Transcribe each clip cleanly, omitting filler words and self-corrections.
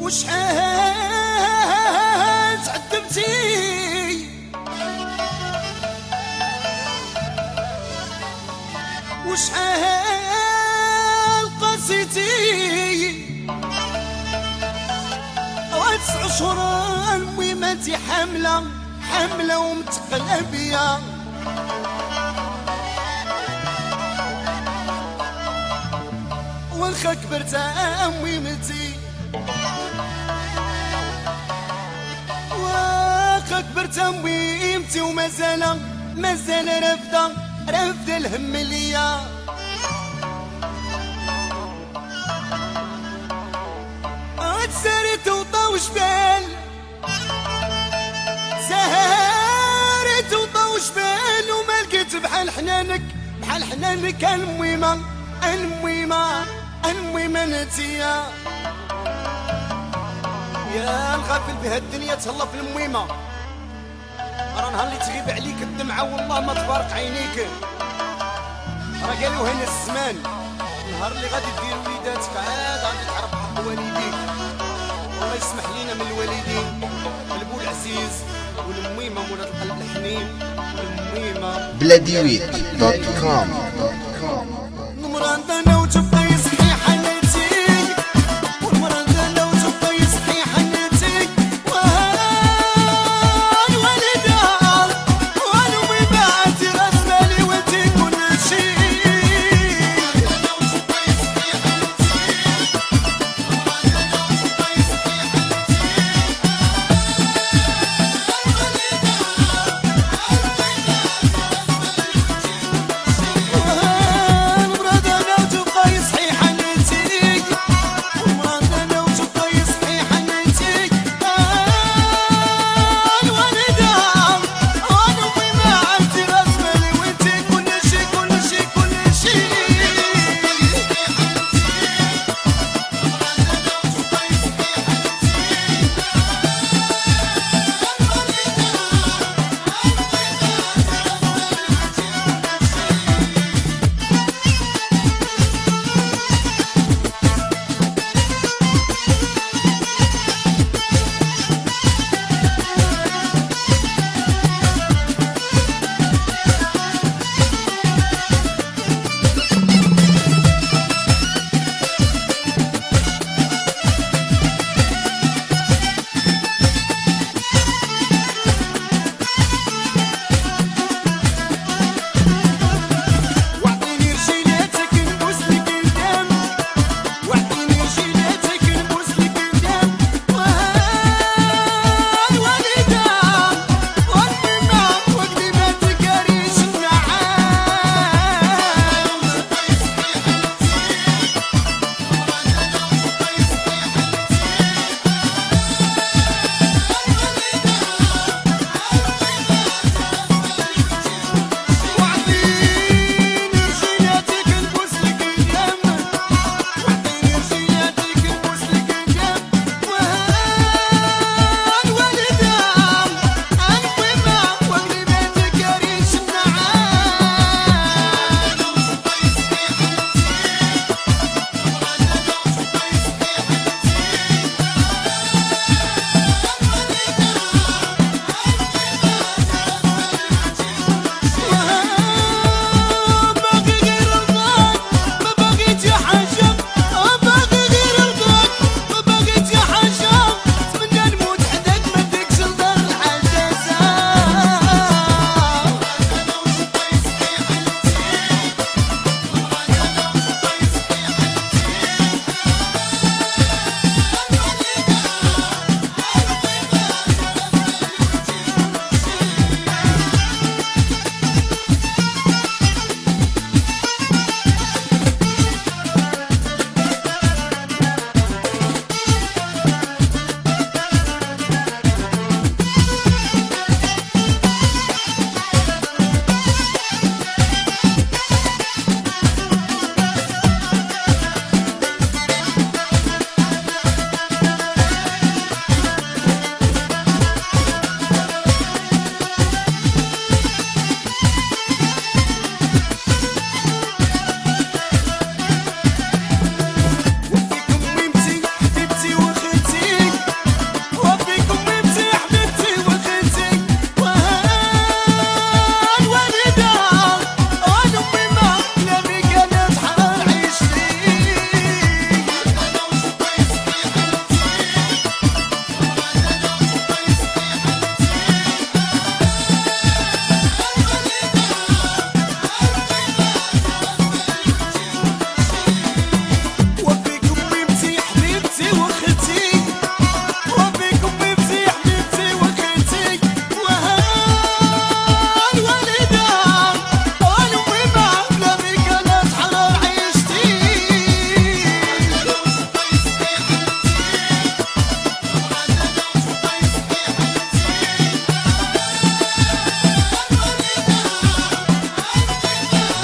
وشحال تعذبتي وشحال قاسيتي 9 أشهر المهم انتي حاملة ومتقلة بيا والخا كبرت ميمتي واخا كبرت ميمتي ومازال رافدة الهم ليا تساريت وطاوش بال سهارت وطاوش بال وما لقيت بحال حنانك المهمة نتيا يا الغافل بها الدنيا تهلا في المهمة راه نهار اللي تغيب عليك الدمعة والله ما تبارك عينيك راه قالوا هنا الزمان النهار اللي غادي دير وليداتك عاد غادي تعرف حق والديك والله يسمح لينا من الوالدين البو العزيز والمهمة مولا القلب الحنين المهمة بلاديويت.com نمران انا وتبقى يصحي حناتي والمران انا وتبقى يصحي حناتي وهاي والدها وانو مبعتي راس مالي وانتي كل شيء انا وتبقى يصحي حناتي والمران انا وتبقى يصحي حناتي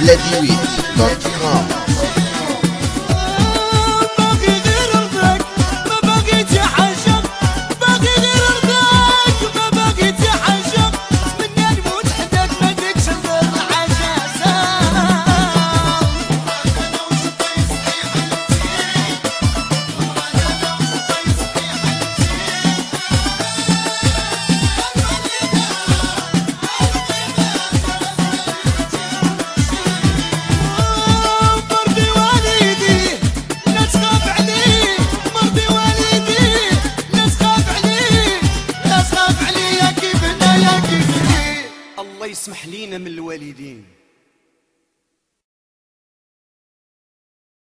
ahladieweed.com. الله يسمح لينا من الوالدين.